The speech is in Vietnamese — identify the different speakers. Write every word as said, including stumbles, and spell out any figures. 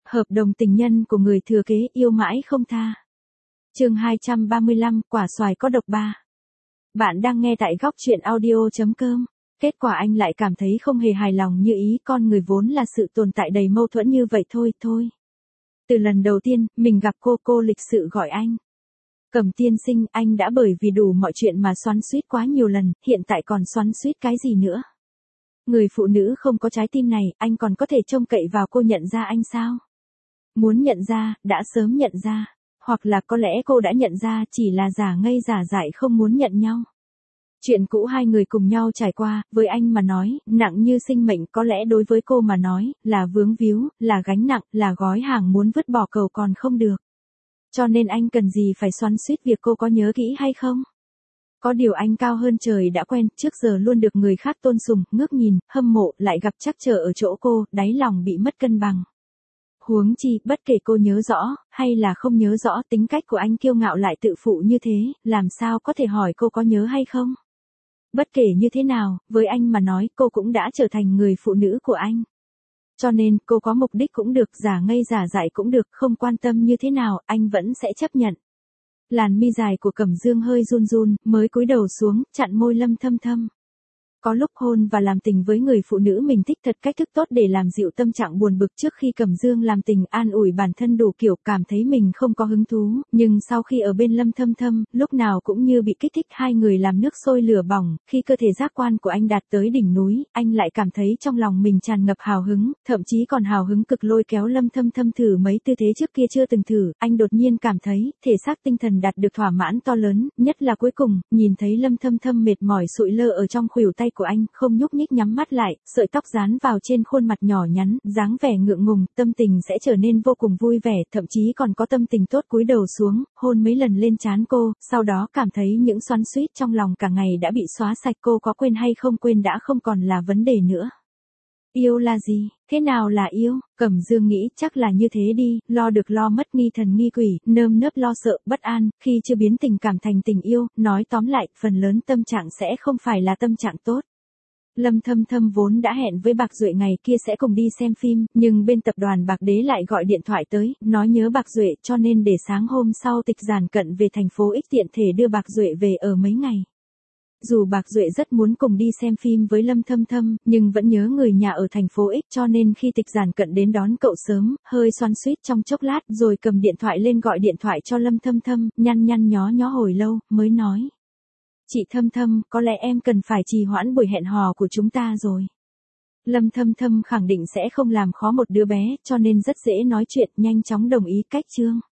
Speaker 1: Hợp đồng tình nhân của người thừa kế yêu mãi không tha. Chương hai trăm ba mươi lăm, quả xoài có độc ba. Bạn đang nghe tại góc truyện audio chấm com. Kết quả anh lại cảm thấy không hề hài lòng như ý, con người vốn là sự tồn tại đầy mâu thuẫn như vậy thôi thôi. Từ lần đầu tiên, mình gặp cô, cô lịch sự gọi anh Cẩm tiên sinh, anh đã bởi vì đủ mọi chuyện mà xoắn xuýt quá nhiều lần, hiện tại còn xoắn xuýt cái gì nữa? Người phụ nữ không có trái tim này, anh còn có thể trông cậy vào cô nhận ra anh sao? Muốn nhận ra, đã sớm nhận ra. Hoặc là có lẽ cô đã nhận ra, chỉ là giả ngây giả dại không muốn nhận nhau. Chuyện cũ hai người cùng nhau trải qua, với anh mà nói, nặng như sinh mệnh, có lẽ đối với cô mà nói, là vướng víu, là gánh nặng, là gói hàng muốn vứt bỏ cầu còn không được. Cho nên anh cần gì phải xoắn xuýt việc cô có nhớ kỹ hay không? Có điều anh cao hơn trời đã quen, trước giờ luôn được người khác tôn sùng, ngước nhìn, hâm mộ, lại gặp trắc trở ở chỗ cô, đáy lòng bị mất cân bằng. Huống chi, bất kể cô nhớ rõ, hay là không nhớ rõ, tính cách của anh kiêu ngạo lại tự phụ như thế, làm sao có thể hỏi cô có nhớ hay không? Bất kể như thế nào, với anh mà nói, cô cũng đã trở thành người phụ nữ của anh. Cho nên, cô có mục đích cũng được, giả ngây giả dại cũng được, không quan tâm như thế nào, anh vẫn sẽ chấp nhận. Làn mi dài của Cẩm Dương hơi run run, mới cúi đầu xuống, chặn môi Lâm Thâm Thâm. Có lúc hôn và làm tình với người phụ nữ mình thích thật cách thức tốt để làm dịu tâm trạng buồn bực. Trước khi Cẩm Dương làm tình an ủi bản thân đủ kiểu, cảm thấy mình không có hứng thú, nhưng sau khi ở bên Lâm Thâm Thâm, lúc nào cũng như bị kích thích, hai người làm nước sôi lửa bỏng, khi cơ thể giác quan của anh đạt tới đỉnh núi, anh lại cảm thấy trong lòng mình tràn ngập hào hứng, thậm chí còn hào hứng cực lôi kéo Lâm Thâm Thâm thử mấy tư thế trước kia chưa từng thử. Anh đột nhiên cảm thấy, thể xác tinh thần đạt được thỏa mãn to lớn, nhất là cuối cùng, nhìn thấy Lâm Thâm Thâm mệt mỏi sụi lơ ở trong khuỷu tay của anh, không nhúc nhích nhắm mắt lại, sợi tóc dán vào trên khuôn mặt nhỏ nhắn, dáng vẻ ngượng ngùng, tâm tình sẽ trở nên vô cùng vui vẻ, thậm chí còn có tâm tình tốt cúi đầu xuống, hôn mấy lần lên trán cô, sau đó cảm thấy những xoắn xuýt trong lòng cả ngày đã bị xóa sạch, cô có quên hay không quên đã không còn là vấn đề nữa. Yêu là gì? Thế nào là yêu? Cẩm Dương nghĩ chắc là như thế đi, lo được lo mất, nghi thần nghi quỷ, nơm nớp lo sợ, bất an, khi chưa biến tình cảm thành tình yêu, nói tóm lại, phần lớn tâm trạng sẽ không phải là tâm trạng tốt. Lâm Thâm Thâm vốn đã hẹn với Bạc Duệ ngày kia sẽ cùng đi xem phim, nhưng bên tập đoàn Bạc Đế lại gọi điện thoại tới, nói nhớ Bạc Duệ, cho nên để sáng hôm sau Tịch Giản Cận về thành phố X tiện thể đưa Bạc Duệ về ở mấy ngày. Dù Bạc Duệ rất muốn cùng đi xem phim với Lâm Thâm Thâm, nhưng vẫn nhớ người nhà ở thành phố X, cho nên khi Tịch Giản Cận đến đón cậu sớm, hơi xoắn xuýt trong chốc lát, rồi cầm điện thoại lên gọi điện thoại cho Lâm Thâm Thâm, nhăn nhăn nhó nhó hồi lâu, mới nói. Chị Thâm Thâm, có lẽ em cần phải trì hoãn buổi hẹn hò của chúng ta rồi. Lâm Thâm Thâm khẳng định sẽ không làm khó một đứa bé, cho nên rất dễ nói chuyện, nhanh chóng đồng ý cách chương.